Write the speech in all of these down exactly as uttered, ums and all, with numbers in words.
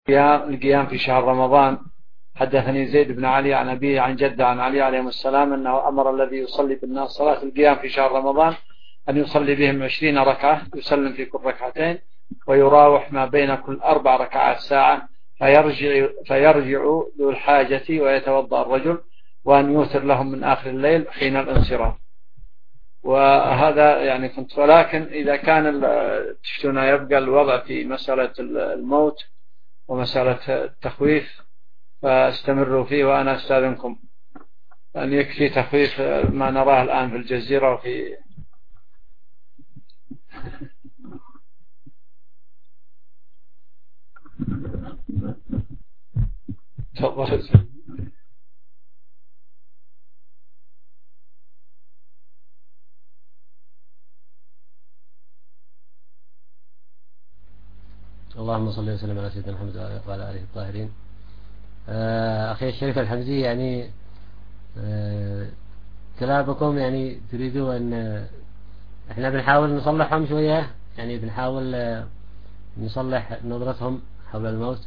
القيام في شهر رمضان. حدثني زيد بن علي عن أبيه عن جده عن علي عليه السلام أنه أمر الذي يصلي بالناس صلاة القيام في شهر رمضان أن يصلي بهم عشرين ركعة يسلم في كل ركعتين ويراوح ما بين كل أربع ركعات ساعة فيرجع, فيرجع ذو الحاجة ويتوضأ الرجل وأن يوتر لهم من آخر الليل حين الانصراف. وهذا يعني كنت، ولكن إذا كان تشتون يبقى الوضع في مسألة الموت ومسألة التخويف فاستمروا فيه، وأنا أستاذنكم أن يكفي تخويف ما نراه الآن في الجزيرة وفي تفضل. اللهم صل وسلم على سيدنا محمد وعلى آله الطاهرين. أخي الشريف الحمزي، يعني كلامكم يعني تريدوا أن احنا بنحاول نصلحهم شوية، يعني بنحاول نصلح نظرتهم حول الموت،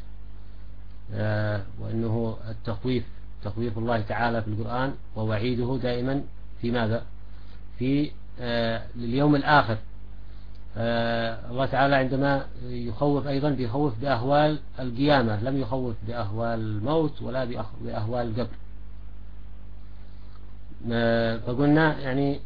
وأنه التخويف تخويف الله تعالى في القرآن ووعيده دائما في ماذا؟ في اليوم الآخر. الله تعالى عندما يخوف أيضا بيخوف بأهوال القيامة، لم يخوف بأهوال الموت ولا بأهوال القبر. فقلنا يعني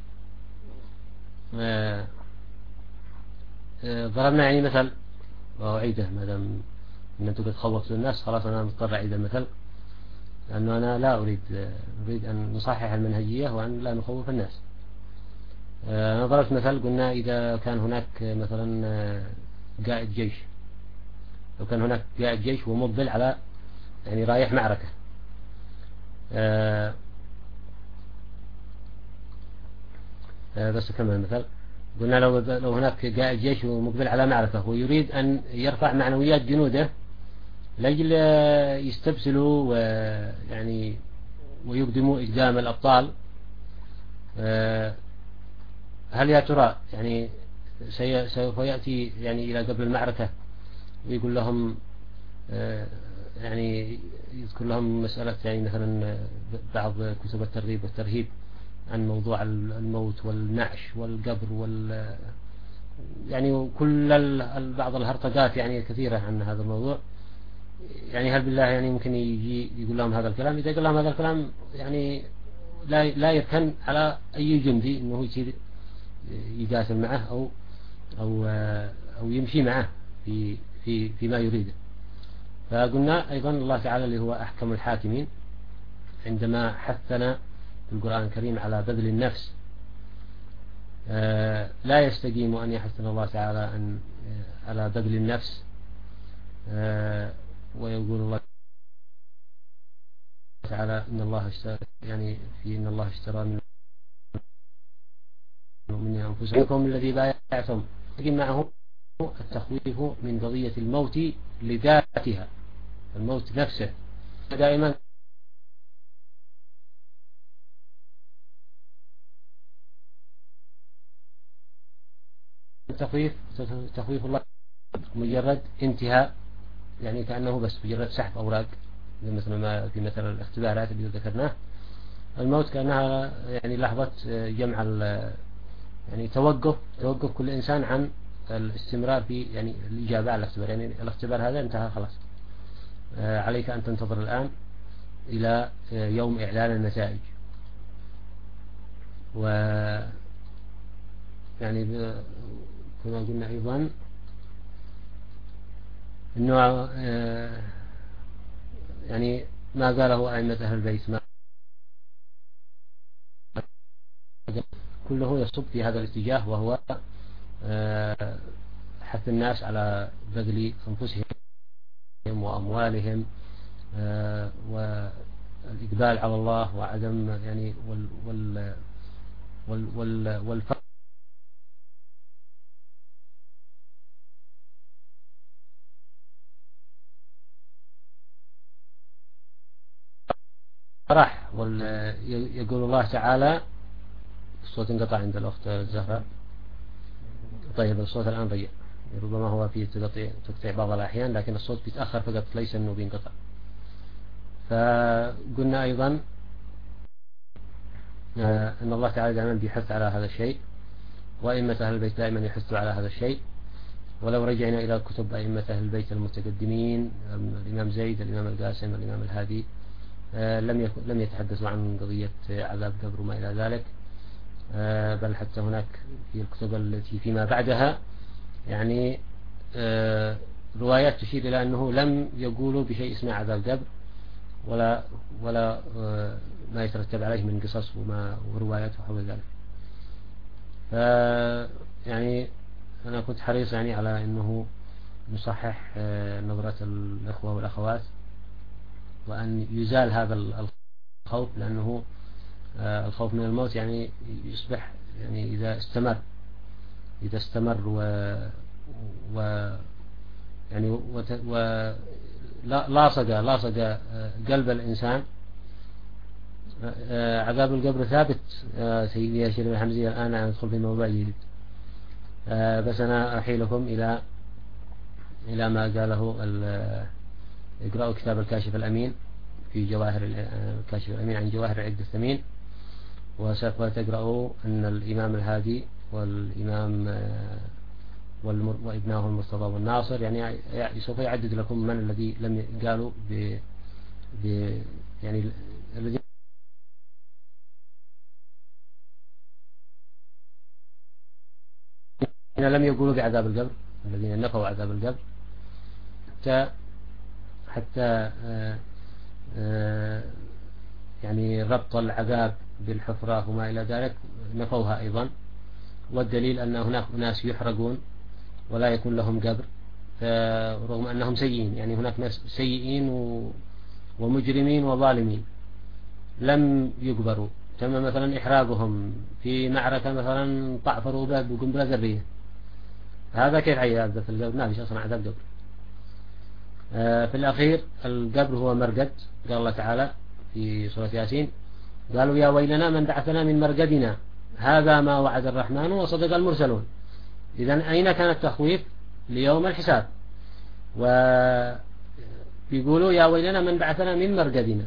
ضربنا يعني مثل وأعيده، ما دام أن أنتم قد خوفتوا الناس خلاص أنا مضطر أعيد المثل، لأنه أنا لا أريد أريد أن نصحح المنهجية وأن لا نخوف الناس. أنا ضربت مثل، قلنا إذا كان هناك مثلا قائد جيش، لو كان هناك قائد جيش ومقبل على يعني رايح معركة، بس كمل المثل. قلنا لو لو هناك قائد جيش ومقبل على معركة ويريد أن يرفع معنويات جنوده لأجل يستبسلوا ويعني ويقدموا إقدام الأبطال، هل يا ترى يعني سوف يأتي يعني إلى قبل المعركة ويقول لهم يعني يذكر لهم مسألة يعني مثلا بعض كتب الترغيب والترهيب عن موضوع الموت والنعش والقبر وال يعني كل بعض الهرطقات يعني كثيرة عن هذا الموضوع، يعني هل بالله يعني ممكن يجي يقول لهم هذا الكلام؟ إذا قال لهم هذا الكلام يعني لا لا يركن على أي جندي إنه يصير يقاتل معه أو أو أو يمشي معه في في فيما يريده. فقلنا أيضا الله تعالى اللي هو أحكم الحاكمين عندما حثنا في القرآن الكريم على بذل النفس، لا يستقيم أن يحثنا الله تعالى أن على بذل النفس، ويقول الله تعالى إن الله اشترى يعني في إن الله اشترى من من أنفسكم الذي بايعتم، لكن معه التخويف من قضية الموت لذاتها، الموت نفسه دائما التخويف تخويف الله مجرد انتهاء، يعني كأنه بس مجرد سحب أوراق مثل ما في مثل الاختبارات اللي ذكرناه. الموت كأنها يعني لحظة جمع يعني توقف توقف كل إنسان عن الاستمرار في يعني الإجابة على الاختبار، يعني الاختبار هذا انتهى خلاص، عليك أن تنتظر الآن إلى يوم إعلان النتائج. و يعني كما قلنا أيضا إنه يعني ما قاله أئمة أهل البيت ما كله يصب في هذا الاتجاه، وهو حث الناس على بذل أنفسهم وأموالهم والإقبال على الله وعدم يعني وال وال وال وال والفرح وال يقول الله تعالى. الصوت انقطع عند الأخت زهراء. طيب الصوت الآن رجع. ربما هو فيه تقطيع تقطيع بعض الأحيان، لكن الصوت بيتأخر فقط، ليس أنه بينقطع. فقلنا أيضا أن الله تعالى دائما بيحث على هذا الشيء، وأئمة أهل البيت دائما يحثوا على هذا الشيء. ولو رجعنا إلى كتب أئمة أهل البيت المتقدمين، الإمام زيد، الإمام القاسم، الإمام الهادي، لم لم يتحدثوا عن قضية عذاب قبر وما إلى ذلك، بل حتى هناك في الكتب التي فيما بعدها يعني روايات تشير إلى أنه لم يقولوا بشيء اسمه عذاب قبر، ولا ولا ما يترتب عليه من قصص وما وروايات وحول ذلك. ف يعني أنا كنت حريص يعني على أنه نصحح نظرة الأخوة والأخوات، وأن يزال هذا الخوف، لأنه الخوف من الموت يعني يصبح يعني إذا استمر إذا استمر و, و يعني و, و لاصق لاصق قلب الإنسان. عذاب القبر ثابت سيدي يا شيخ الحمزية. الآن أدخل في موضوع جديد، بس أنا أحيلكم إلى إلى ما قاله اقرأوا كتاب الكاشف الأمين في جواهر الكاشف الأمين عن جواهر العقد الثمين، وسوف تقرأوا أن الإمام الهادي والإمام وابناه المرتضى والناصر يعني سوف يعدد لكم من الذي لم قالوا ب يعني الذين لم يقولوا بعذاب القبر، الذين نفوا عذاب القبر، حتى حتى آآ آآ يعني ربط العذاب بالحفرة وما إلى ذلك نفوها أيضا. والدليل أن هناك ناس يحرقون ولا يكون لهم قبر رغم أنهم سيئين، يعني هناك ناس سيئين ومجرمين وظالمين لم يقبروا، تم مثلا إحراقهم في معركة مثلا طعفروا به بقنبلة ذرية، هذا كيف عذاب في القبر؟ ما فيش أصلا عذاب قبر. في الأخير القبر هو مرقد، قال الله تعالى في سورة ياسين قالوا يا ويلنا من بعثنا من مرقدنا هذا ما وعد الرحمن وصدق المرسلون. إذن أين كان التخويف؟ ليوم الحساب. ويقولوا يا ويلنا من بعثنا من مرقدنا.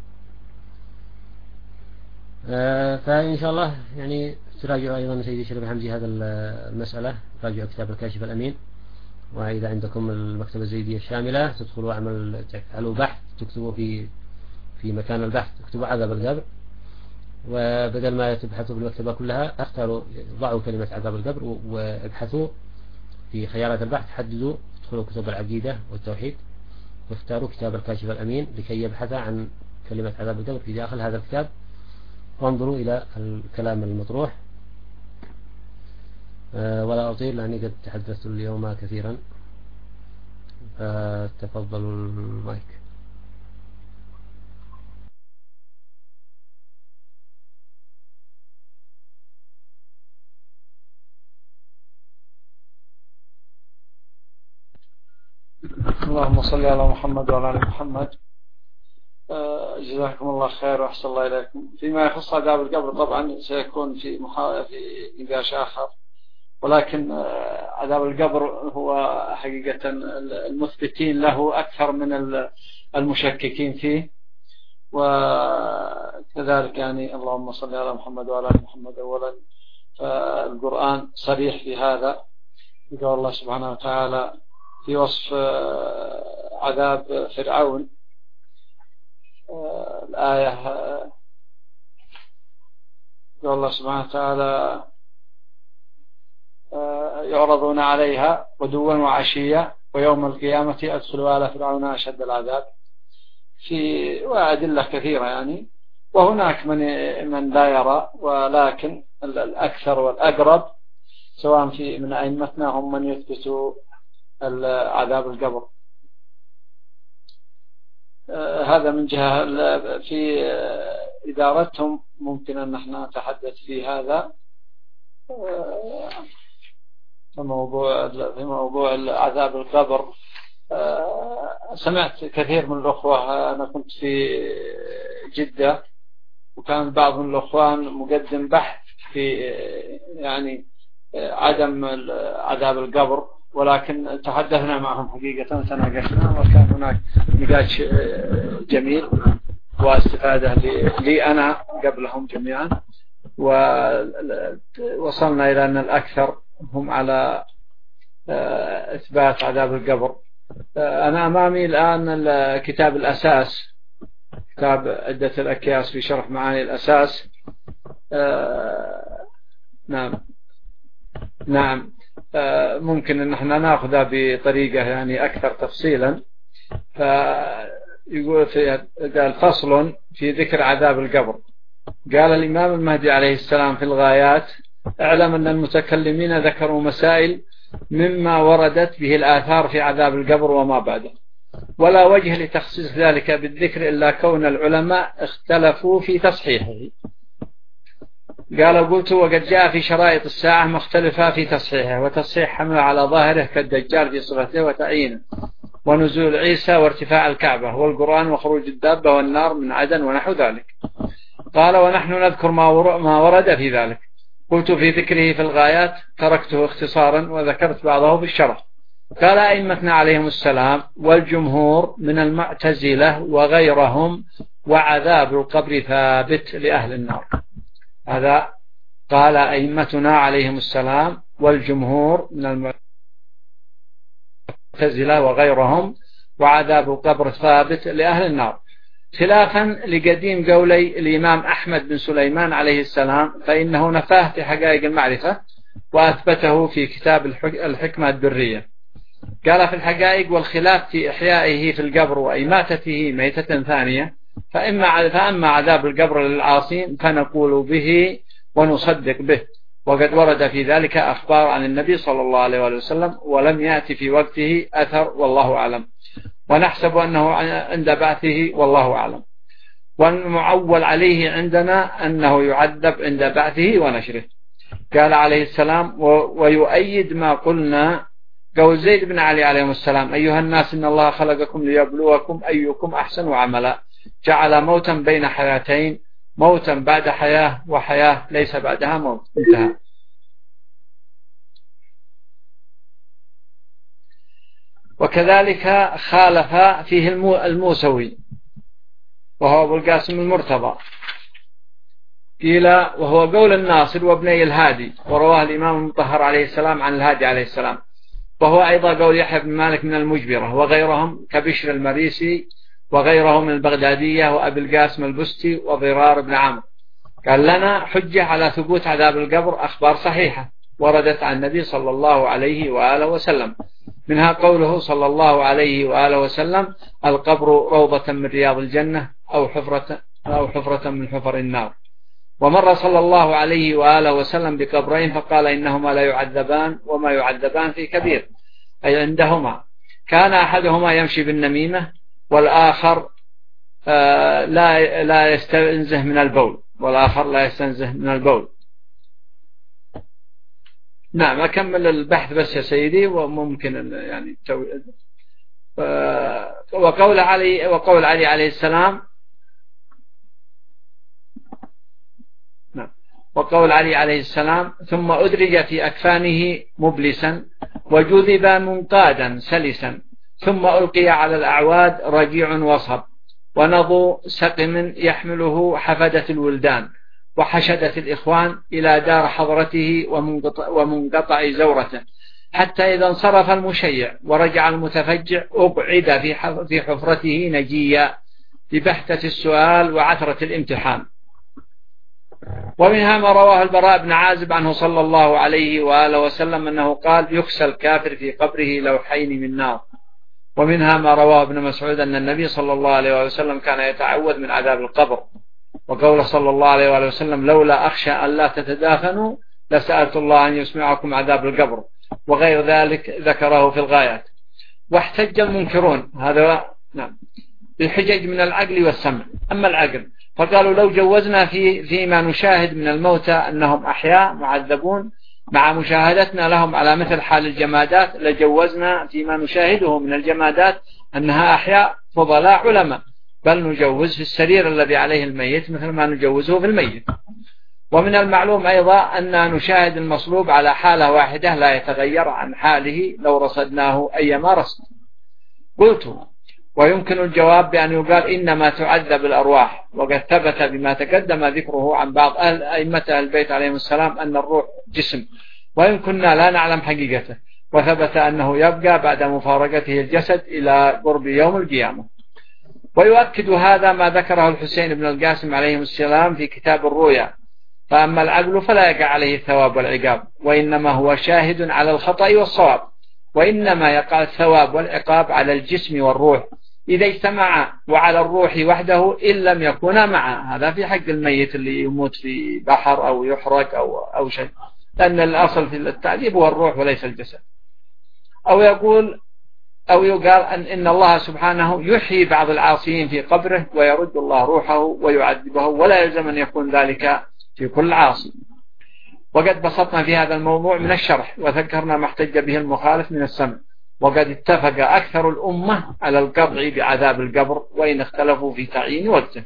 فإن شاء الله يعني تراجعوا أيضا سيدي شريف حمزي هذا المسألة، راجعوا كتاب الكاشف الأمين، وإذا عندكم المكتبة الزيدية الشاملة تدخلوا عمل تفعلوا بحث، تكتبوا في في مكان البحث تكتبوا عذاب القبر، وبدل ما تبحثوا في المكتبة كلها اختاروا ضعوا كلمة عذاب القبر وابحثوا في خيارات البحث، حددوا ادخلوا كتب العقيدة والتوحيد واختاروا كتاب الكاشف الأمين لكي يبحث عن كلمة عذاب القبر في داخل هذا الكتاب، وانظروا إلى الكلام المطروح. ولا أطيل لأني قد تحدثت اليوم كثيرا، فتفضلوا المايك. اللهم صل على محمد وعلى آل محمد. جزاكم الله خير وأحسن الله إليكم. فيما يخص عذاب القبر طبعا سيكون في محاولة في نقاش آخر، ولكن عذاب القبر هو حقيقة المثبتين له أكثر من المشككين فيه، وكذلك يعني اللهم صل على محمد وعلى آل محمد. أولا فالقرآن صريح في هذا، يقول الله سبحانه وتعالى في وصف عذاب فرعون الآية، يقول الله سبحانه وتعالى يعرضون عليها غدوا وعشيا ويوم القيامة أدخلوا آل فرعون أشد العذاب، في وأدلة كثيرة يعني. وهناك من من لا يرى، ولكن الأكثر والأقرب سواء في من أئمتنا هم من يثبتوا عذاب القبر. هذا من جهة. في إدارتهم ممكن أن نحن نتحدث في هذا في موضوع في موضوع عذاب القبر. سمعت كثير من الأخوة، أنا كنت في جدة وكان بعض من الأخوان مقدم بحث في يعني عدم عذاب القبر ولكن تحدثنا معهم حقيقة وتناقشنا، وكان هناك نقاش جميل واستفادة لي أنا قبلهم جميعا، ووصلنا إلى أن الأكثر هم على إثبات عذاب القبر. أنا أمامي الآن كتاب الأساس، كتاب عدة الأكياس في شرح معاني الأساس. نعم نعم ممكن أن احنا نأخذها بطريقة يعني أكثر تفصيلا. فيقول في قال فصل في ذكر عذاب القبر. قال الإمام المهدي عليه السلام في الغايات: اعلم أن المتكلمين ذكروا مسائل مما وردت به الآثار في عذاب القبر وما بعده، ولا وجه لتخصيص ذلك بالذكر إلا كون العلماء اختلفوا في تصحيحه. قال قلت: وقد جاء في شرائط الساعة مختلفة في تصحيحه، وتصحيح حمله على ظاهره كالدجال في صفته وتعيينه، ونزول عيسى وارتفاع الكعبة والقرآن وخروج الدابة والنار من عدن ونحو ذلك. قال: ونحن نذكر ما ورد في ذلك. قلت: في ذكره في الغايات تركته اختصارا وذكرت بعضه في الشرح. قال: أئمتنا عليهم السلام والجمهور من المعتزلة وغيرهم وعذاب القبر ثابت لأهل النار. هذا قال أئمتنا عليهم السلام والجمهور من المعتزلة وغيرهم وعذاب القبر ثابت لأهل النار، خلافا لقديم قولي الإمام أحمد بن سليمان عليه السلام، فإنه نفاه في حقائق المعرفة وأثبته في كتاب الحكمة الدرية. قال: في الحقائق والخلاف في إحيائه في القبر وإماتته ميتة ثانية، فإما فأما عذاب القبر للعاصين فنقول به ونصدق به، وقد ورد في ذلك أخبار عن النبي صلى الله عليه وسلم، ولم يأتي في وقته أثر والله أعلم، ونحسب أنه عند بعثه والله أعلم. والمعول عليه عندنا أنه يعذب عند بعثه ونشره. قال عليه السلام: ويؤيد ما قلنا قول زيد بن علي عليه السلام: أيها الناس إن الله خلقكم ليبلوكم أيكم أحسن عملا، جعل موتا بين حياتين، موتا بعد حياة وحياة ليس بعدها موت. انتهى. وكذلك خالف فيه الموسوي وهو أبو القاسم المرتضى، قيل وهو قول الناصر وابني الهادي، ورواه الإمام المطهر عليه السلام عن الهادي عليه السلام، وهو أيضا قول يحيى بن مالك من المجبرة وغيرهم كبشر المريسي وغيرهم من البغدادية وأبي القاسم البستي وضرار بن عمرو. قال: لنا حجة على ثبوت عذاب القبر أخبار صحيحة وردت عن النبي صلى الله عليه وآله وسلم، منها قوله صلى الله عليه وآله وسلم: القبر روضة من رياض الجنة أو حفرة, أو حفرة من حفر النار. ومر صلى الله عليه وآله وسلم بقبرين فقال: إنهما لا يعذبان وما يعذبان في كبير، أي عندهما. كان أحدهما يمشي بالنميمة، والآخر آه لا لا يستنزه من البول والآخر لا يستنزه من البول. نعم أكمل البحث بس يا سيدي، وممكن يعني آه وقول علي وقول علي عليه السلام نعم وقول علي عليه السلام: ثم أدرج في أكفانه مبلسا وجذب منقادا سلسا، ثم ألقي على الأعواد رجيع وصب ونضو سقم يحمله حفدة الولدان وحشدة الإخوان إلى دار حضرته ومنقطع, ومنقطع زورته، حتى إذا انصرف المشيع ورجع المتفجع أقعد في حفرته نجيا ببحثة السؤال وعثرة الامتحان. ومنها ما رواه البراء بن عازب عنه صلى الله عليه وآله وسلم أنه قال: يخسى الكافر في قبره لوحين من نار. ومنها ما رواه ابن مسعود أن النبي صلى الله عليه وسلم كان يتعوذ من عذاب القبر، وقول صلى الله عليه وسلم: لولا أخشى أن لا تتدافنوا لسألت الله أن يسمعكم عذاب القبر، وغير ذلك ذكره في الغايات. واحتج المنكرون هذا نعم بالحجج من العقل والسمع. أما العقل فقالوا: لو جوزنا في فيما نشاهد من الموتى أنهم أحياء معذبون مع مشاهدتنا لهم على مثل حال الجمادات، لجوزنا فيما نشاهده من الجمادات أنها أحياء فضلاء علماء، بل نجوز في السرير الذي عليه الميت مثل ما نجوزه في الميت. ومن المعلوم أيضا أن نشاهد المصلوب على حالة واحدة لا يتغير عن حاله لو رصدناه أيما رصد. قلت ويمكن الجواب بأن يقال إنما تعذب الأرواح، وقد ثبت بما تقدم ذكره عن بعض أهل أئمة البيت عليهم السلام أن الروح جسم، وإن كنا لا نعلم حقيقته، وثبت أنه يبقى بعد مفارقته الجسد إلى قرب يوم القيامة. ويؤكد هذا ما ذكره الحسين بن القاسم عليه السلام في كتاب الرؤيا: فأما العقل فلا يقع عليه الثواب والعقاب، وإنما هو شاهد على الخطأ والصواب، وإنما يقع الثواب والعقاب على الجسم والروح إذا اجتمع، وعلى الروح وحده إن لم يكونا معا. هذا في حق الميت اللي يموت في بحر أو يحرق أو, أو شيء، لأن الأصل في التعذيب هو الروح وليس الجسد. أو يقول أو يقال أن إن الله سبحانه يحيي بعض العاصيين في قبره ويرد الله روحه ويعذبه، ولا يلزم أن يكون ذلك في كل عاصي. وقد بسطنا في هذا الموضوع من الشرح، وذكرنا ما احتج به المخالف من السمع، وقد اتفق أكثر الأمة على القطع بعذاب القبر، وإن اختلفوا في تعيين وقته.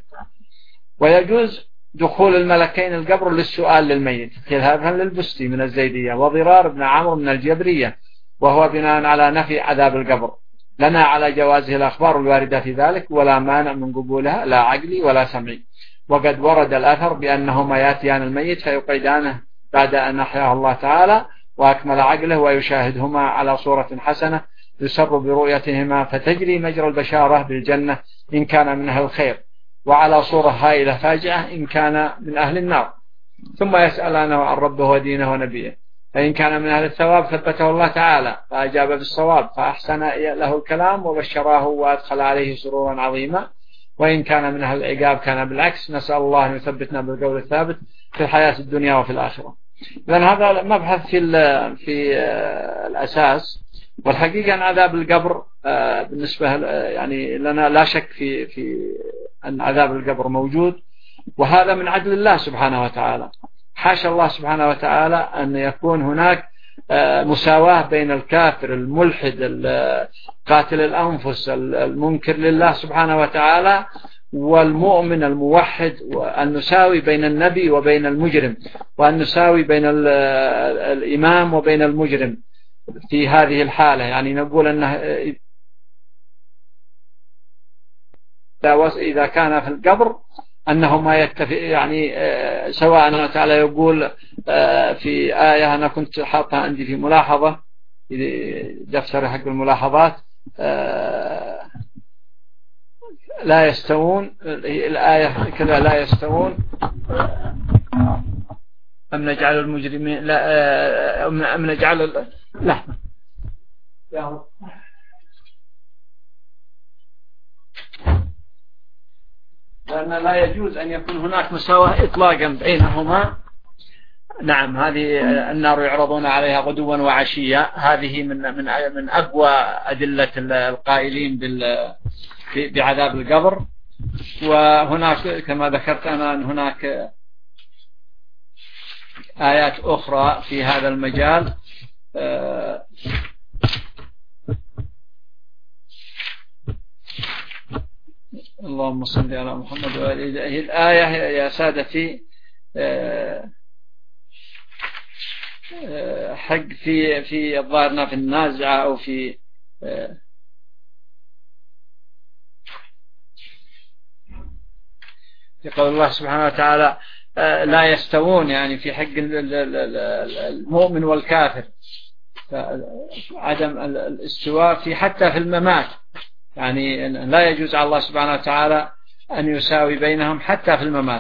ويجوز دخول الملكين القبر للسؤال للميت، خلافا للبستي من الزيدية وضرار بن عمرو من الجبرية، وهو بناء على نفي عذاب القبر. لنا على جوازه الأخبار الواردة في ذلك، ولا مانع من قبولها لا عقلي ولا سمعي. وقد ورد الأثر بأنهما ياتيان الميت فيقعدانه بعد أن أحياه الله تعالى وأكمل عقله، ويشاهدهما على صورة حسنة يسر برؤيتهما، فتجري مجرى البشارة بالجنة إن كان من أهل الخير، وعلى صورة هائلة فاجعة إن كان من أهل النار، ثم يسألانه عن ربه ودينه ونبيه، فإن كان من أهل الثواب ثبته الله تعالى فأجاب بالصواب فأحسن له الكلام وبشراه وأدخل عليه سرورا عظيما، وإن كان من أهل العقاب كان بالعكس، نسأل الله أن يثبتنا بالقول الثابت في الحياة الدنيا وفي الآخرة. لأن هذا مبحث في في الأساس، والحقيقة أن عذاب القبر بالنسبة يعني لنا لا شك في في أن عذاب القبر موجود، وهذا من عدل الله سبحانه وتعالى. حاشا الله سبحانه وتعالى أن يكون هناك مساواة بين الكافر الملحد قاتل الأنفس المنكر لله سبحانه وتعالى والمؤمن الموحد، وأن نساوي بين النبي وبين المجرم، وأن نساوي بين الإمام وبين المجرم في هذه الحالة. يعني نقول أنه إذا كان في القبر أنه ما يتفق، يعني سواء الله تعالى يقول في آية أنا كنت حاطها عندي في ملاحظة دفتر حق الملاحظات: لا يستوون، الآية كذا لا يستوون أم نجعل المجرمين لا أم نجعل لا لأن لا يجوز أن يكون هناك مساواة إطلاقا بينهما. نعم، هذه النار يعرضون عليها غدوا وعشيا، هذه من من من أقوى أدلة القائلين بعذاب القبر. وهناك كما ذكرت أنا أن هناك آيات أخرى في هذا المجال. اللهم صل على محمد وآله. هي الآية يا سادتي حق في في الظاهرنا في النازعة أو في في قول الله سبحانه وتعالى لا يستوون، يعني في حق المؤمن والكافر، عدم الاستواء في حتى في الممات، يعني لا يجوز على الله سبحانه وتعالى أن يساوي بينهم حتى في الممات.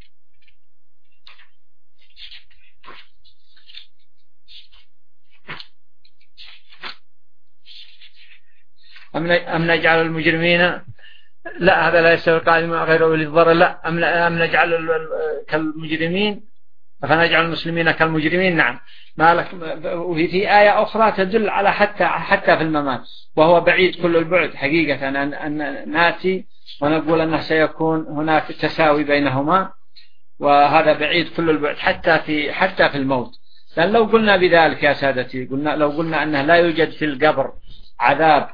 أم نجعل المجرمين، لا هذا لا يستوي القائم غير أولي الضرر، لا أم نجعل كالمجرمين فنجعل المسلمين كالمجرمين. نعم، ما لك. وفي آية أخرى تدل على حتى حتى في الممات، وهو بعيد كل البعد حقيقة أن ناتي ونقول أنه سيكون هناك تساوي بينهما، وهذا بعيد كل البعد حتى في حتى في الموت. لأن لو قلنا بذلك يا سادتي، قلنا لو قلنا أنه لا يوجد في القبر عذاب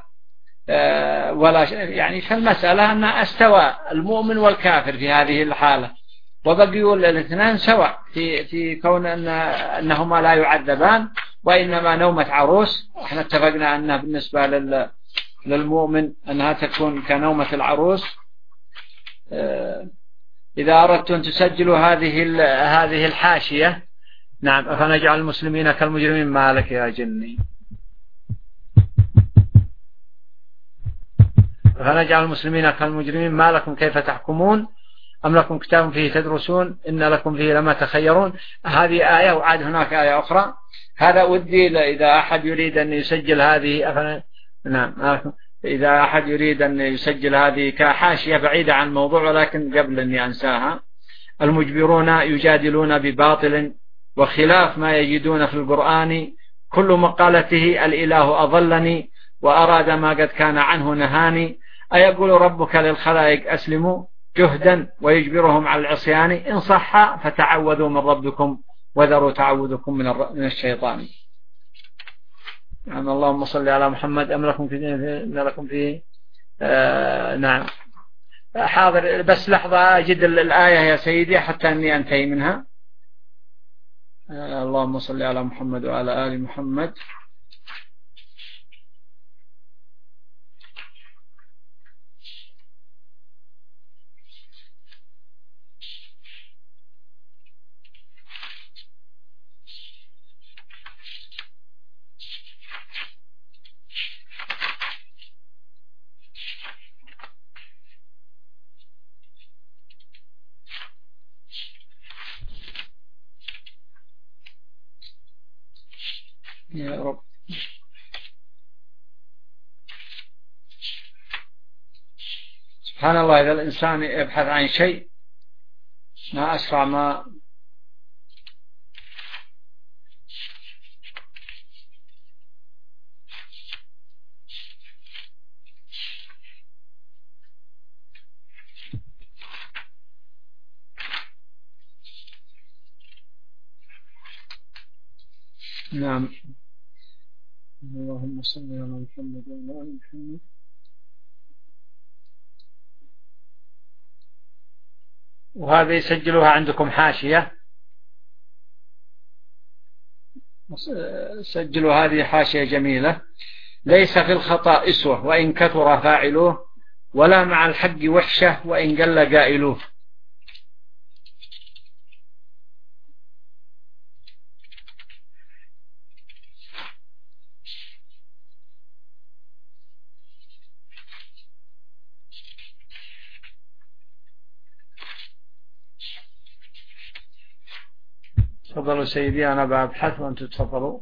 ولا يعني، فالمسألة أن استوى المؤمن والكافر في هذه الحالة، وبقيوا الاثنان سواء في في كون أن أنهما لا يعذبان، وإنما نومة عروس. احنا اتفقنا أنها بالنسبة لل للمؤمن أنها تكون كنومة العروس. إذا أردت أن تسجلوا هذه هذه الحاشية، نعم، فنجعل المسلمين كالمجرمين. ما لك يا جني؟ فنجعل المسلمين كالمجرمين ما لكم كيف تحكمون أم لكم كتاب فيه تدرسون إن لكم فيه لما تخيرون. هذه آية، وعاد هناك آية أخرى. هذا ودي إذا أحد يريد أن يسجل هذه أفن... نعم، إذا أحد يريد أن يسجل هذه كحاشية بعيدة عن الموضوع، ولكن قبل أني أنساها. المجبرون يجادلون بباطل وخلاف ما يجدون في القرآن، كل مقالته الإله أضلني وأراد ما قد كان عنه نهاني. أيقول ربك للخلائق أسلموا جهدا ويجبرهم على العصيان، إن صح فتعوذوا من ربكم وذروا تعوذكم من, من الشيطان. يعني اللهم صل على محمد. أم لكم في إن لكم في آه نعم حاضر، بس لحظة أجد الآية يا سيدي حتى أني أنتهي منها. آه اللهم صل على محمد وعلى آل محمد. يا رب. سبحان الله، إذا الإنسان يبحث عن شيء ما أسرع ما نعم. اللهم صل على محمد وعلى آل محمد. وهذا يسجلوها عندكم حاشية، سجلوا هذه حاشية جميلة. ليس في الخطأ إسوة وإن كثر فاعلوه، ولا مع الحق وحشة وإن قل قائلوه. تفضلوا سيدي، أنا بأبحث وأنتم تفضلوا.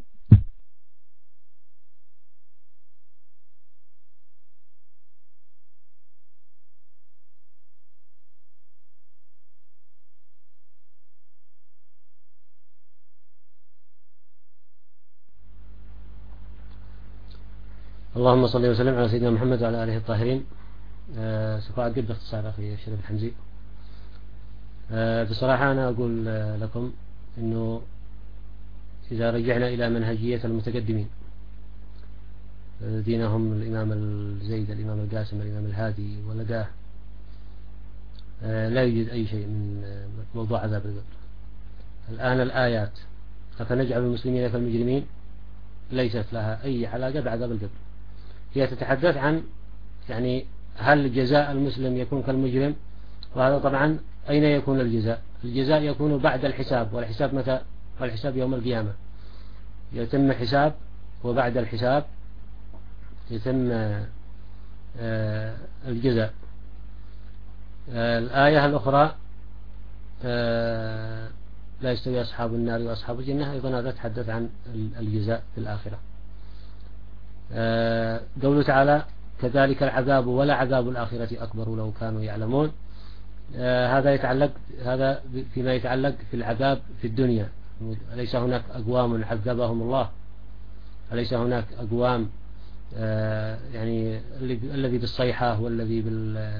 اللهم صل وسلم على سيدنا محمد وعلى آله الطاهرين. أه سوف أقول باختصار أخي الشريف الحمزي. أه بصراحة أنا أقول لكم أنه إذا رجعنا إلى منهجية المتقدمين دينهم الإمام الزيد، الإمام القاسم، الإمام الهادي ولداه، أه لا يوجد أي شيء من موضوع عذاب القبر. الآن الآيات أفنجعل المسلمين كالمجرمين ليست لها أي علاقة بعذاب القبر. هي تتحدث عن يعني هل جزاء المسلم يكون كالمجرم، وهذا طبعا أين يكون الجزاء؟ الجزاء يكون بعد الحساب، والحساب متى؟ والحساب يوم القيامة. يتم الحساب وبعد الحساب يتم الجزاء. الآية الأخرى لا يستوي أصحاب النار وأصحاب الجنة، أيضا هذا تحدث عن الجزاء في الآخرة. قوله تعالى كذلك العذاب ولا عذاب الآخرة أكبر لو كانوا يعلمون. هذا يتعلق هذا فيما يتعلق في العذاب في الدنيا. أليس هناك أقوام عذبهم الله؟ أليس هناك أقوام يعني الذي بالصيحة والذي بال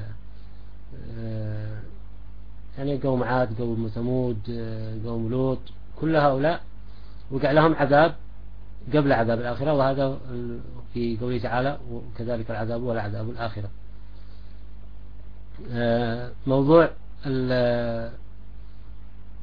يعني قوم عاد، قوم ثمود، قوم لوط، كل هؤلاء وقع لهم عذاب قبل عذاب الآخرة، وهذا في قوله تعالى وكذلك العذاب ولا عذاب الآخرة. موضوع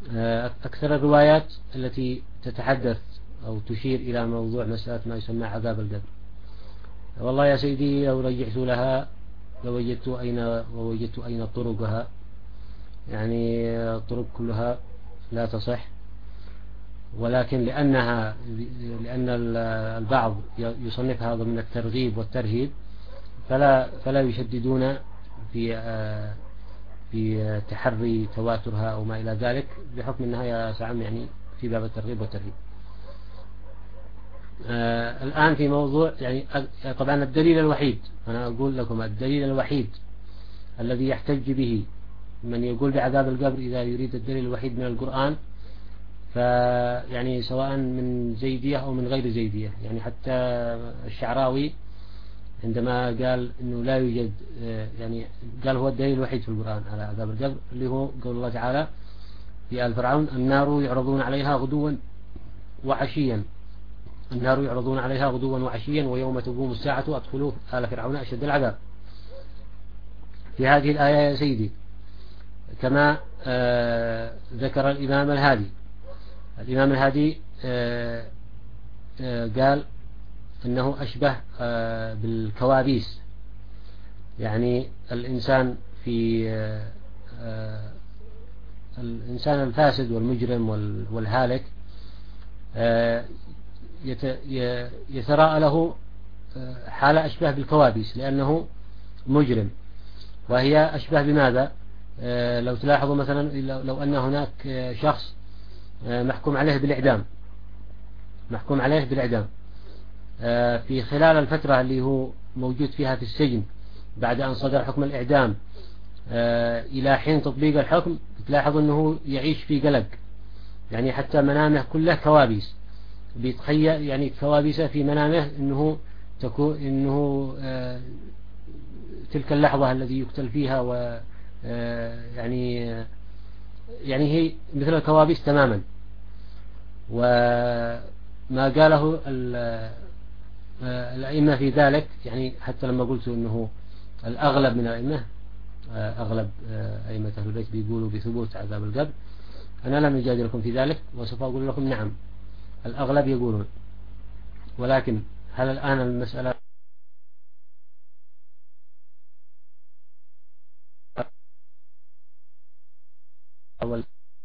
أكثر الروايات التي تتحدث أو تشير إلى موضوع مسألة ما يسمى عذاب القبر. والله يا سيدي لو رجعت لها لوجدت أين ووجدت أين طرقها، يعني الطرق كلها لا تصح، ولكن لأنها لأن البعض يصنف هذا من الترغيب والترهيب فلا فلا يشددون في في تحري تواترها أو ما إلى ذلك، بحكم أنها يا سعم يعني في باب الترغيب والترهيب. آه الآن في موضوع يعني طبعا الدليل الوحيد، أنا أقول لكم الدليل الوحيد الذي يحتج به من يقول بعذاب القبر إذا يريد الدليل الوحيد من القرآن، فيعني سواء من زيدية أو من غير زيدية، يعني حتى الشعراوي عندما قال إنه لا يوجد، يعني قال هو الدليل الوحيد في القرآن على عذاب القبر اللي هو قول الله تعالى في آل فرعون النار يعرضون عليها غدوا وعشيا، النار يعرضون عليها غدوا وعشيا ويوم تقوم الساعة أدخلوا آل فرعون أشد العذاب. في هذه الآية يا سيدي كما آه ذكر الإمام الهادي، الإمام الهادي آه آه قال إنه أشبه آه بالكوابيس، يعني الإنسان في آه آه الإنسان الفاسد والمجرم والهالك آه يتراءى له حالة أشبه بالكوابيس لأنه مجرم، وهي أشبه بماذا؟ آه لو تلاحظوا مثلا لو أن هناك شخص آه محكوم عليه بالإعدام، محكوم عليه بالإعدام آه في خلال الفترة اللي هو موجود فيها في السجن بعد أن صدر حكم الإعدام آه إلى حين تطبيق الحكم، تلاحظوا أنه يعيش في قلق، يعني حتى منامه كله كوابيس، بيتخيل يعني كوابيسه في منامه أنه تكون أنه آه تلك اللحظة التي يقتل فيها، و يعني يعني هي مثل الكوابيس تماما. وما قاله الأئمة في ذلك، يعني حتى لما قلت أنه الأغلب من الأئمة، أغلب أئمة أهل البيت بيقولوا بثبوت عذاب القبر، أنا لم أجادلكم في ذلك وسوف أقول لكم نعم الأغلب يقولون، ولكن هل الآن المسألة أول،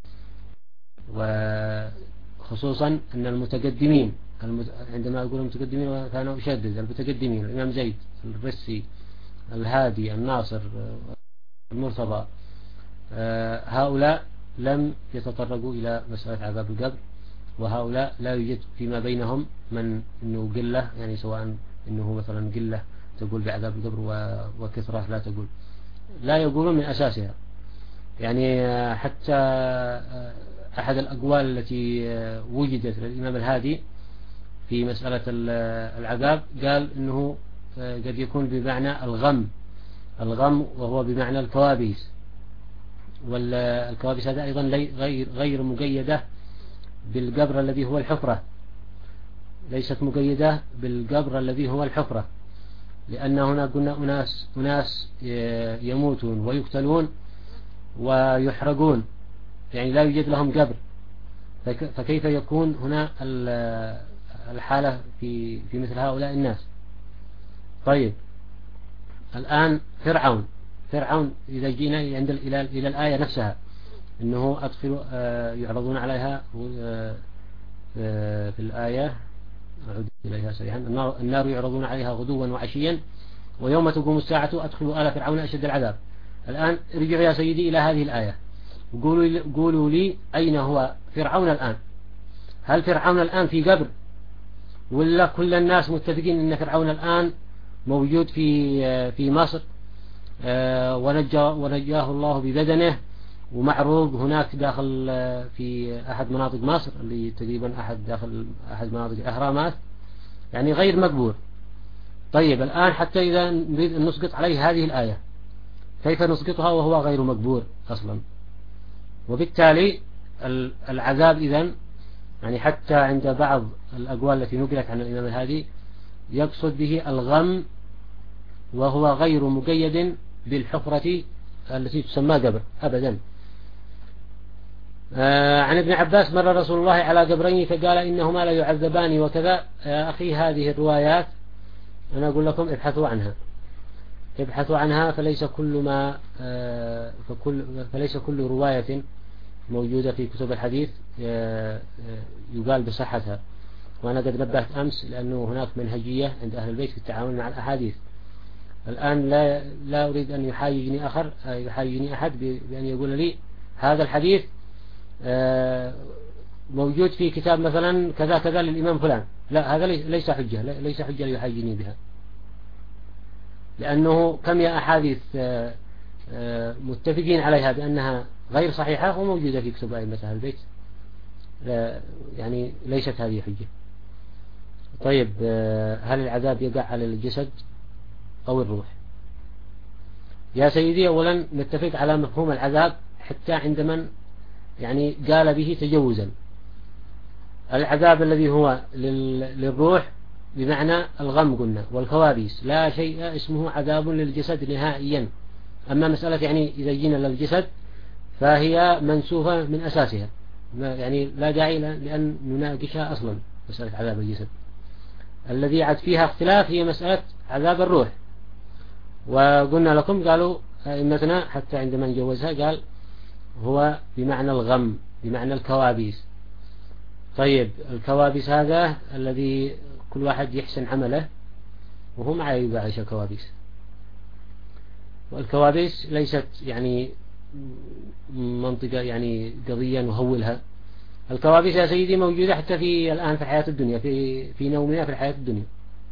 وخصوصا أن المتقدمين عندما أقول المتقدمين فأنا أشدد المتقدمين الإمام زيد الرسي الهادي الناصر المرتضى، هؤلاء لم يتطرقوا إلى مسألة عذاب القبر، وهؤلاء لا يوجد فيما بينهم من أنه قلة، يعني سواء أنه مثلا قلة تقول بعذاب القبر وكثرة لا تقول، لا يقولون من أساسها. يعني حتى أحد الأقوال التي وجدت للإمام الهادي في مسألة العذاب قال إنه قد يكون بمعنى الغم، الغم وهو بمعنى الكوابيس، والكوابيس هذا أيضا غير غير مقيدة بالقبر الذي هو الحفرة، ليست مقيدة بالقبر الذي هو الحفرة، لأن هنا قلنا أناس أناس يموتون ويقتلون ويحرقون، يعني لا يوجد لهم قبر، فكيف يكون هنا الحالة في في مثل هؤلاء الناس؟ طيب الآن فرعون فرعون إذا جينا عند إلى إلى الآية نفسها إنه أدخل يعرضون عليها في الآية، أعود إليها سريعا، النار, النار يعرضون عليها غدوا وعشيا ويوم تقوم الساعة أدخلوا آل فرعون أشد العذاب. الآن رجعوا يا سيدي إلى هذه الآية وقولوا قولوا لي أين هو فرعون الآن؟ هل فرعون الآن في قبر، ولا كل الناس متفقين أن فرعون الآن موجود في في مصر ونجاه ونجاه الله ببدنه ومعروض هناك داخل في أحد مناطق مصر اللي تقريبا أحد داخل أحد مناطق الأهرامات، يعني غير مقبور. طيب الآن حتى إذا نريد أن نسقط عليه هذه الآية كيف نسقطها وهو غير مقبور أصلا؟ وبالتالي العذاب إذن يعني حتى عند بعض الأقوال التي نقلت عن الإمام الهادي يقصد به الغم، وهو غير مقيد بالحفرة التي تسمى قبر أبدا. آه عن ابن عباس مر رسول الله على قبرين فقال إنهما لا يعذبان وكذا. يا أخي هذه الروايات أنا أقول لكم ابحثوا عنها ابحثوا عنها فليس كل ما آه فكل فليس كل رواية موجودة في كتب الحديث آه يقال بصحتها. وأنا قد نبهت أمس لأنه هناك منهجية عند أهل البيت في التعامل مع الأحاديث. الآن لا لا أريد أن يحايجني آخر يحايجني أحد بأن يقول لي هذا الحديث موجود في كتاب مثلا كذا كذا للإمام فلان. لا، هذا ليس حجة ليس حجة ليحايجني بها، لأنه كم يا أحاديث متفقين عليها بأنها غير صحيحة وموجودة في كتب أئمة أهل البيت، يعني ليست هذه حجة. طيب، هل العذاب يقع على الجسد أو الروح؟ يا سيدي، أولا نتفق على مفهوم العذاب حتى عند من يعني قال به تجوزا. العذاب الذي هو للروح بمعنى الغم قلنا والكوابيس، لا شيء اسمه عذاب للجسد نهائيا. أما مسألة يعني إذا جينا للجسد فهي منسوفة من أساسها، يعني لا داعي لأن نناقشها أصلا. مسألة عذاب الجسد الذي عاد فيها اختلاف هي مسألة عذاب الروح. وقلنا لكم قالوا أئمتنا حتى عندما نجوزها قال هو بمعنى الغم بمعنى الكوابيس. طيب، الكوابيس هذا الذي كل واحد يحسن عمله وهو ما يبعش الكوابيس. والكوابيس ليست يعني منطقة يعني قضية نهولها. الكوابيس يا سيدي موجودة حتى في الآن في الحياة الدنيا، في في نومنا في الحياة الدنيا.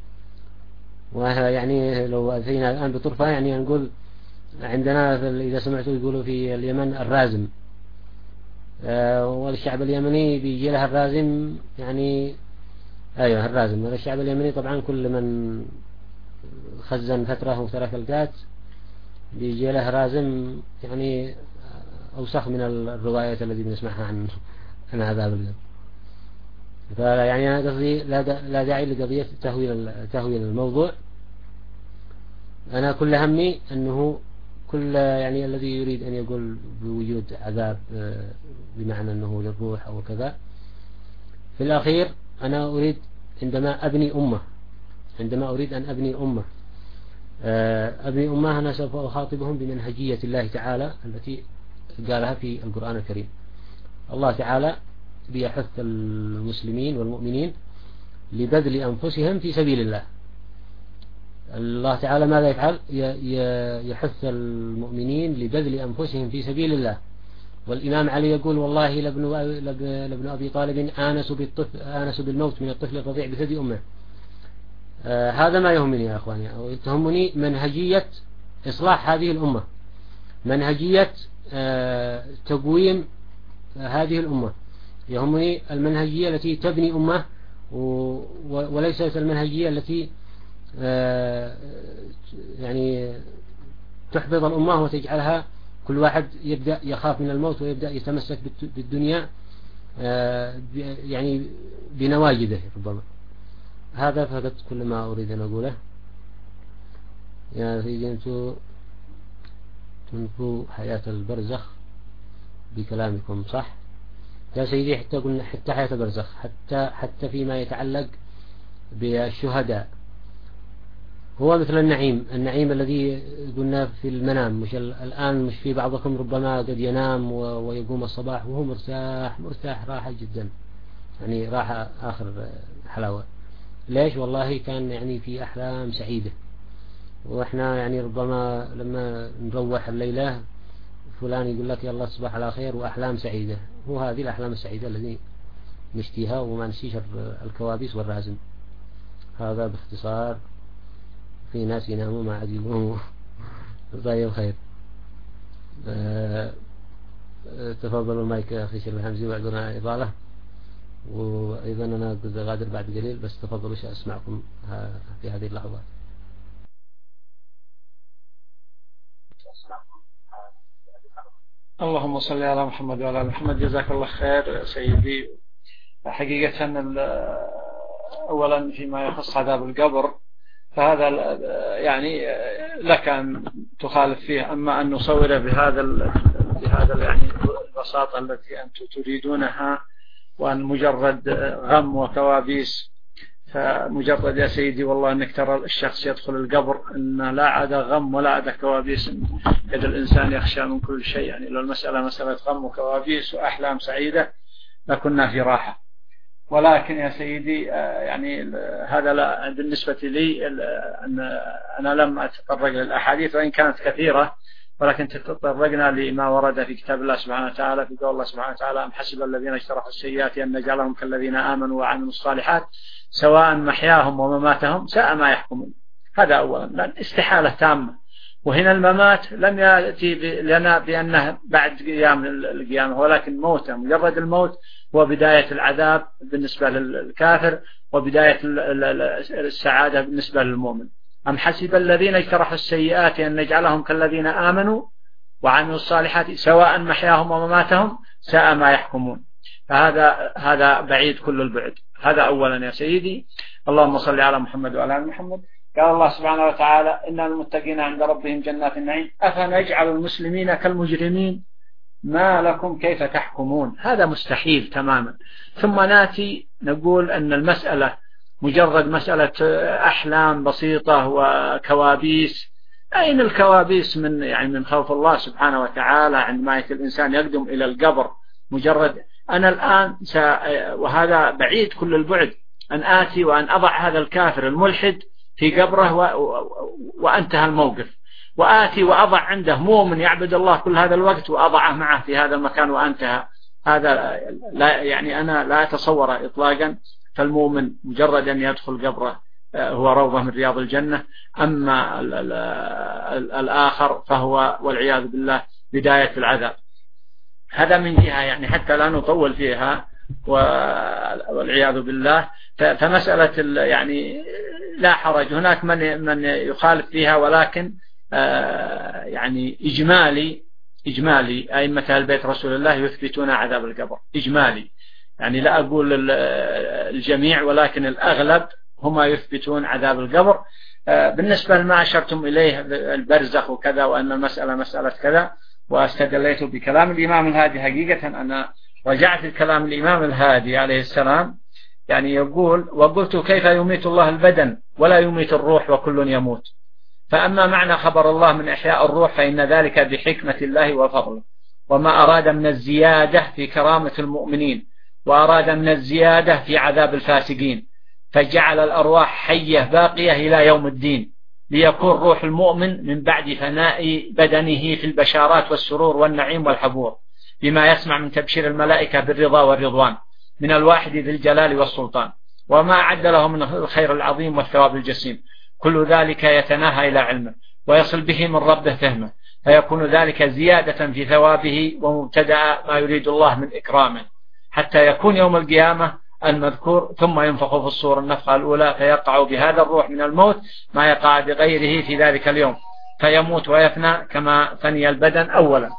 ويعني لو أتينا الآن بطرفة يعني نقول عندنا إذا سمعتوا يقولوا في اليمن الرازم، آه والشعب اليمني بيجي له الرازم، يعني أيوه الرازم. الشعب اليمني طبعا كل من خزن فترة وترك القات بيجي له رازم، يعني أوسخ من الروايات التي بنسمعها عن عن عذاب القبر. فيعني أنا قصدي لا داعي لقضية تهويل تهويل الموضوع. أنا كل همي أنه كل يعني الذي يريد أن يقول بوجود عذاب بمعنى أنه للروح أو كذا، في الأخير أنا أريد عندما أبني أمة عندما أريد أن أبني أمة أبني أمة أنا سوف أخاطبهم بمنهجية الله تعالى التي قالها في القرآن الكريم. الله تعالى بيحث المسلمين والمؤمنين لبذل أنفسهم في سبيل الله. الله تعالى ماذا يفعل؟ يحث المؤمنين لبذل أنفسهم في سبيل الله. والإمام علي يقول والله لابن, لابن أبي طالب آنس, بالطفل آنس بالموت من الطفل الرضيع بثدي أمه. آه هذا ما يهمني يا أخواني، أو تهمني منهجية إصلاح هذه الأمة، منهجية آه تقويم هذه الأمة. يهمني المنهجية التي تبني أمة وليست المنهجية التي آه يعني تحبط الأمة وتجعلها كل واحد يبدأ يخاف من الموت ويبدأ يتمسك بالدنيا آه يعني بنواجده ربما. هذا فقط كل ما أريد أن أقوله. يا سيدي أنتم تنفوا حياة البرزخ بكلامكم صح يا سيدي، حتى قلنا حتى حياة البرزخ، حتى حتى فيما يتعلق بالشهداء هو مثل النعيم النعيم الذي قلنا في المنام. مش الآن مش في بعضكم ربما قد ينام ويقوم الصباح وهو مرتاح مرتاح راحة جدا، يعني راحة آخر حلاوة. ليش؟ والله كان يعني في أحلام سعيدة، وإحنا يعني ربما لما نروح الليلة فلان يقول لك يلا تصبح على خير وأحلام سعيدة. هو هذه الأحلام السعيدة التي نشتيها وما نشتيش الكوابيس والرازم. هذا باختصار. في ناس يناموا ما عاد يقوموا. طيب خير. أه تفضلوا المايك أخي شريف الحمزي واعذرنا إطالة، وأيضا أنا قد غادر بعد قليل، بس تفضلوا أسمعكم في هذه اللحظات. اللهم صل على محمد وعلى آل محمد. جزاك الله خير سيدي. حقيقة أولا فيما يخص عذاب القبر فهذا يعني لك أن تخالف فيه، أما أن نصوره بهذا بهذا يعني البساطة التي أنتم تريدونها، وأن مجرد غم وكوابيس. فمجرد يا سيدي والله أنك ترى الشخص يدخل القبر أن لا عاد غم ولا عاد كوابيس، قد الإنسان يخشى من كل شيء. يعني لو المسألة مسألة غم وكوابيس وأحلام سعيدة لكنا في راحة. ولكن يا سيدي يعني هذا لا بالنسبة لي، أن أنا لم أتطرق للأحاديث وإن كانت كثيرة، ولكن تطرقنا لما ورد في كتاب الله سبحانه وتعالى في قول الله سبحانه وتعالى: أم حسب الذين اجترحوا السيئات أن نجعلهم كالذين آمنوا وعملوا الصالحات سواء محياهم ومماتهم ساء ما يحكمون. هذا أولا، استحالة تامة. وهنا الممات لم يأتي لنا بأنه بعد قيام القيامة، ولكن موته، مجرد الموت هو بداية العذاب بالنسبة للكافر وبداية السعادة بالنسبة للمؤمن. أم حسب الذين اجترحوا السيئات أن نجعلهم كالذين آمنوا وعملوا الصالحات سواء محياهم ومماتهم ساء ما يحكمون. فهذا هذا بعيد كل البعد. هذا أولا يا سيدي. اللهم صل على محمد وعلى آل محمد. قال الله سبحانه وتعالى: إن المتقين عند ربهم جنات النعيم أفنجعل المسلمين كالمجرمين ما لكم كيف تحكمون. هذا مستحيل تماما. ثم ناتي نقول أن المسألة مجرد مسألة أحلام بسيطة وكوابيس. أين الكوابيس من يعني من خوف الله سبحانه وتعالى عندما يأتي الإنسان يقدم إلى القبر؟ مجرد أنا الآن س... وهذا بعيد كل البعد، أن آتي وأن أضع هذا الكافر الملحد في قبره و... و... وانتهى الموقف، وآتي وأضع عنده مؤمن يعبد الله كل هذا الوقت وأضعه معه في هذا المكان وانتهى. هذا لا يعني أنا لا أتصور إطلاقا. فالمؤمن مجرد أن يدخل قبره هو روضة من رياض الجنة، أما ال ال ال الآخر فهو والعياذ بالله بداية العذاب. هذا من جهة يعني حتى لا نطول فيها والعياذ بالله. فمسألة يعني لا حرج، هناك من من يخالف فيها، ولكن يعني إجمالي إجمالي أئمة أهل بيت رسول الله يثبتون عذاب القبر إجمالي. يعني لا أقول الجميع، ولكن الأغلب هما يثبتون عذاب القبر. بالنسبة لما أشرتم إليه البرزخ وكذا وأن المسألة مسألة كذا، واستدليت بكلام الإمام الهادي. حقيقة أنا رجعت الكلام الإمام الهادي عليه السلام، يعني يقول: وقلت كيف يميت الله البدن ولا يميت الروح وكل يموت. فأما معنى خبر الله من إحياء الروح فإن ذلك بحكمة الله وفضله، وما أراد من الزيادة في كرامة المؤمنين، وأراد من الزيادة في عذاب الفاسقين، فجعل الأرواح حية باقية إلى يوم الدين، ليكون روح المؤمن من بعد فناء بدنه في البشارات والسرور والنعيم والحبور، بما يسمع من تبشير الملائكة بالرضا والرضوان من الواحد ذي الجلال والسلطان، وما أعد له من الخير العظيم والثواب الجسيم. كل ذلك يتناهى إلى علمه ويصل به من ربه فهمه، فيكون ذلك زيادة في ثوابه ومبتدأ ما يريد الله من إكرامه، حتى يكون يوم القيامة المذكور. ثم ينفخ في الصور النفخة الأولى، فيقع بهذا الروح من الموت ما يقع بغيره في ذلك اليوم، فيموت ويفنى كما فني البدن أولا.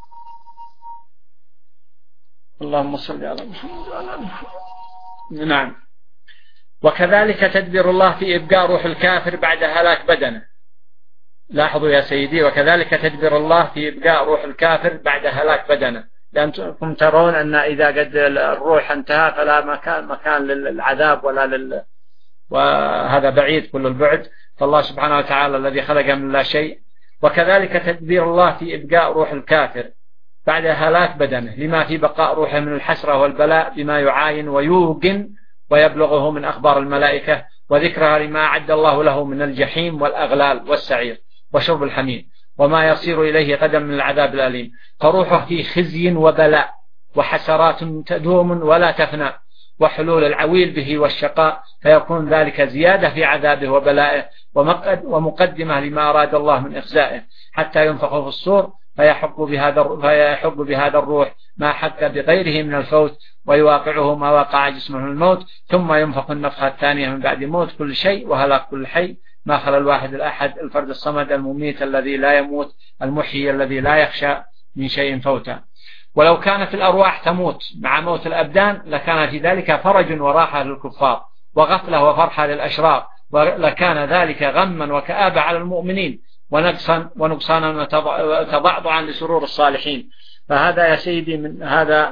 اللهم صل على محمد وعلى آل محمد. نعم. وكذلك تدبير الله في إبقاء روح الكافر بعد هلاك بدنه. لاحظوا يا سيدي: وكذلك تدبير الله في إبقاء روح الكافر بعد هلاك بدنه، لأنكم ترون أن إذا قد الروح انتهى فلا مكان مكان للعذاب ولا لل وهذا بعيد كل البعد. فالله سبحانه وتعالى الذي خلق من لا شيء. وكذلك تدبير الله في إبقاء روح الكافر بعد هلاك بدنه، لما في بقاء روحه من الحسرة والبلاء بما يعاين ويوقن ويبلغه من أخبار الملائكة وذكرها لما أعد الله له من الجحيم والأغلال والسعير وشرب الحميم وما يصير إليه غدا من العذاب الأليم. فروحه في خزي وبلاء وحسرات تدوم ولا تفنى، وحلول العويل به والشقاء، فيكون ذلك زيادة في عذابه وبلائه ومقدمة لما أراد الله من إخزائه، حتى ينفخ في الصور فيحق بهذا فيحق بهذا الروح ما حق بغيره من الفوت، ويواقعه ما وقع جسمه الموت، ثم ينفخ النفخة الثانية من بعد موت كل شيء وهلاك كل حي، ما خلا الواحد الأحد الفرد الصمد المميت الذي لا يموت المحيي الذي لا يخشى من شيء فوتا. ولو كانت الأرواح تموت مع موت الأبدان لكان في ذلك فرج وراحة للكفار وغفلة وفرحة للأشرار، ولكان ذلك غما وكآبة على المؤمنين، ونقصا ونقصانا وتضعضعا لسرور الصالحين. فهذا يا سيدي من هذا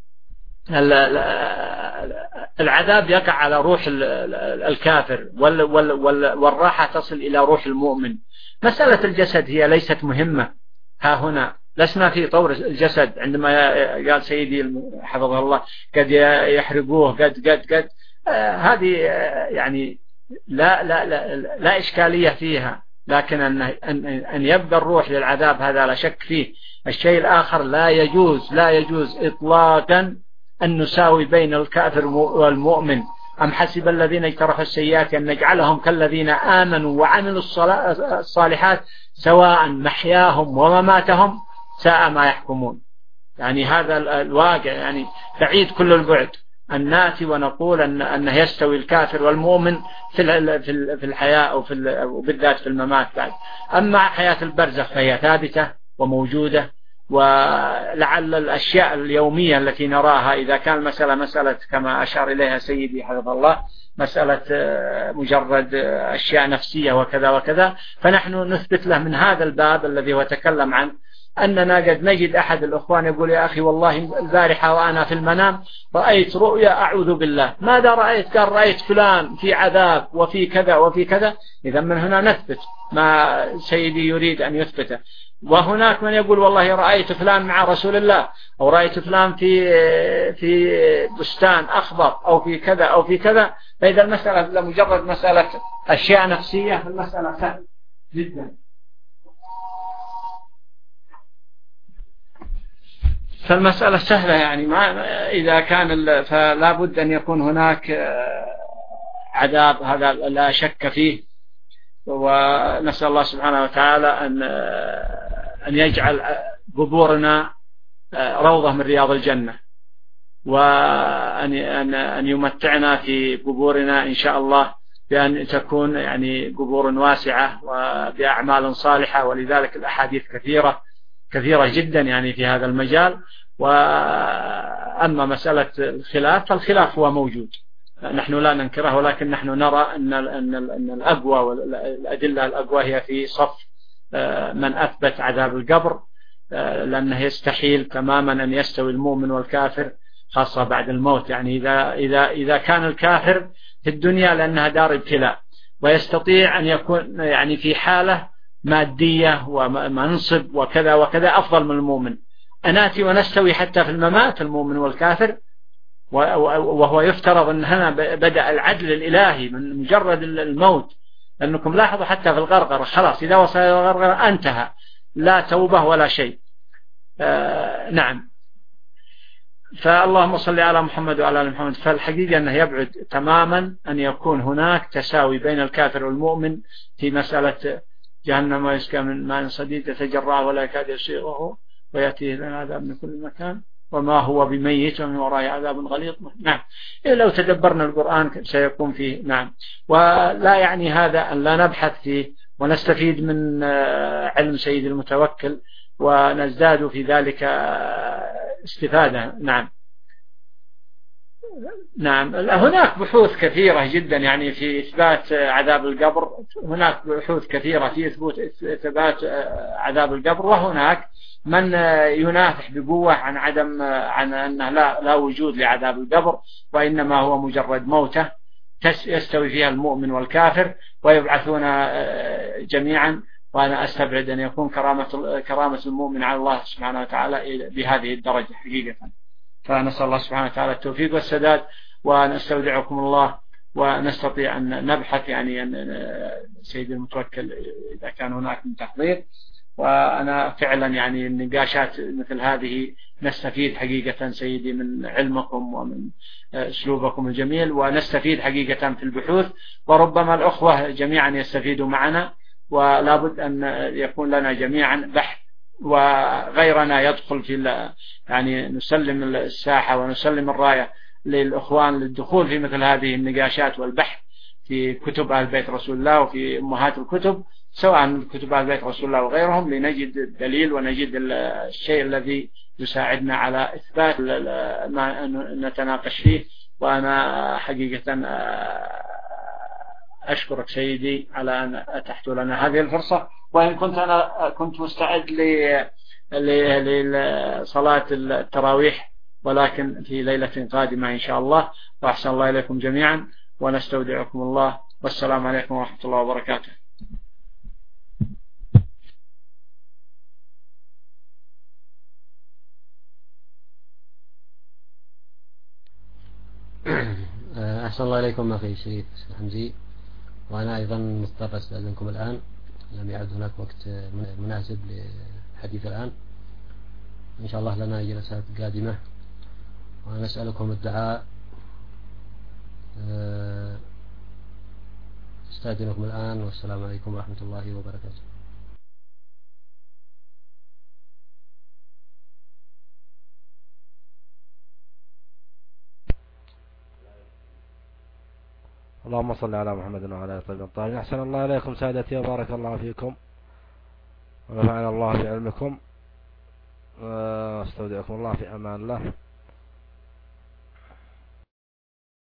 العذاب يقع على روح الكافر والراحة تصل إلى روح المؤمن. مسألة الجسد هي ليست مهمة ها هنا، لسنا في طور الجسد عندما قال سيدي حفظه الله قد يحرقوه قد قد قد آه هذه آه يعني لا لا لا لا إشكالية فيها، لكن أن أن يبقى الروح للعذاب هذا لا شك فيه. الشيء الآخر لا يجوز لا يجوز إطلاقا أن نساوي بين الكافر والمؤمن. أم حسب الذين اجترحوا السيئات أن نجعلهم كالذين آمنوا وعملوا الصالحات سواء محياهم ومماتهم ساء ما يحكمون. يعني هذا الواقع يعني بعيد كل البعد أن نأتي ونقول أن أنه يستوي الكافر والمؤمن في في الحياة أو في وبالذات في الممات بعد. أما حياة البرزخ فهي ثابتة وموجودة، ولعل الأشياء اليومية التي نراها إذا كان مسألة مسألة كما أشار إليها سيدي حفظ الله مسألة مجرد أشياء نفسية وكذا وكذا، فنحن نثبت له من هذا الباب الذي هو تكلم عنه أننا قد نجد أحد الأخوان يقول يا أخي والله البارحة وأنا في المنام رأيت رؤيا أعوذ بالله. ماذا رأيت؟ قال رأيت فلان في عذاب وفي كذا وفي كذا. إذا من هنا نثبت ما سيدي يريد أن يثبته. وهناك من يقول والله رأيت فلان مع رسول الله، أو رأيت فلان في في بستان أخضر، أو في كذا أو في كذا. فإذا المسألة لمجرد مسألة أشياء نفسية المسألة سهلة جدا. فالمسألة سهلة يعني ما إذا كان فلا بد أن يكون هناك عذاب، هذا لا شك فيه. ونسأل الله سبحانه وتعالى أن أن يجعل قبورنا روضة من رياض الجنة، وأن أن يمتعنا في قبورنا إن شاء الله بأن تكون يعني قبور واسعة وبأعمال صالحة. ولذلك الأحاديث كثيرة كثيرة جدا يعني في هذا المجال. وأما مسألة الخلاف فالخلاف هو موجود، نحن لا ننكره، ولكن نحن نرى أن أن الأقوى والأدلة الأقوى هي في صف من أثبت عذاب القبر، لأنه يستحيل تماما أن يستوي المؤمن والكافر خاصة بعد الموت. يعني إذا إذا إذا كان الكافر في الدنيا لأنها دار ابتلاء ويستطيع أن يكون يعني في حالة مادية ومنصب وكذا وكذا أفضل من المؤمن، أناتي ونستوي حتى في الممات المؤمن والكافر، وهو يفترض أن هنا بدأ العدل الإلهي من مجرد الموت. لأنكم لاحظوا حتى في الغرغرة خلاص إذا وصل إلى الغرغرة انتهى، لا توبة ولا شيء. آه نعم. فاللهم صل على محمد وعلى آل محمد. فالحقيقة أنه يبعد تماما أن يكون هناك تساوي بين الكافر والمؤمن في مسألة جهنم ويسقى من ماء صديد يتجرع ولا يكاد يسيغه ويأتيه لنا عذاب من كل مكان وما هو بميت ومن وراء عذاب غليظ. نعم. لو تدبرنا القرآن سيكون فيه. نعم. ولا يعني هذا أن لا نبحث فيه ونستفيد من علم سيد المتوكل ونزداد في ذلك استفادة. نعم. نعم. هناك بحوث كثيرة جدا يعني في إثبات عذاب القبر، هناك بحوث كثيرة في إثبات عذاب القبر، وهناك من ينافح بقوة عن عدم عن أنه لا لا وجود لعذاب القبر، وإنما هو مجرد موتة يستوي فيها المؤمن والكافر ويبعثون جميعا. وأنا أستبعد أن يكون كرامة كرامة المؤمن على الله سبحانه وتعالى بهذه الدرجة حقيقة. فنسأل الله سبحانه وتعالى التوفيق والسداد، ونستودعكم الله، ونستطيع أن نبحث يعني أن سيد المتوكل إذا كان هناك من تحضير. وأنا فعلا يعني النقاشات مثل هذه نستفيد حقيقة سيدي من علمكم ومن أسلوبكم الجميل، ونستفيد حقيقة في البحوث، وربما الأخوة جميعا يستفيدوا معنا، ولا بد أن يكون لنا جميعا بحث وغيرنا يدخل في يعني نسلم الساحة ونسلم الراية للأخوان للدخول في مثل هذه النقاشات والبحث في كتب أهل بيت رسول الله وفي أمهات الكتب، سواء كتب أهل بيت رسول الله وغيرهم، لنجد الدليل ونجد الشيء الذي يساعدنا على إثبات ما نتناقش فيه. وأنا حقيقة أشكرك سيدي على أن أتحت لنا هذه الفرصة، وإن كنت أنا كنت مستعد لصلاة التراويح، ولكن في ليلة قادمة إن شاء الله. وأحسن الله إليكم جميعا ونستودعكم الله، والسلام عليكم ورحمة الله وبركاته. أحسن الله إليكم أخي شريف حمزي، وأنا أيضا مضطر أستأذنكم الآن، لم يعد هناك وقت مناسب للحديث الآن. إن شاء الله لنا جلسات قادمة، ونسألكم الدعاء. أستأذنكم الآن، والسلام عليكم ورحمة الله وبركاته. اللهم صل على محمد وعلى آله وصحبه الطاهرين. أحسن الله إليكم سادتي، وبارك الله فيكم، ونفعنا الله بعلمكم، واستودعكم الله في أمان الله.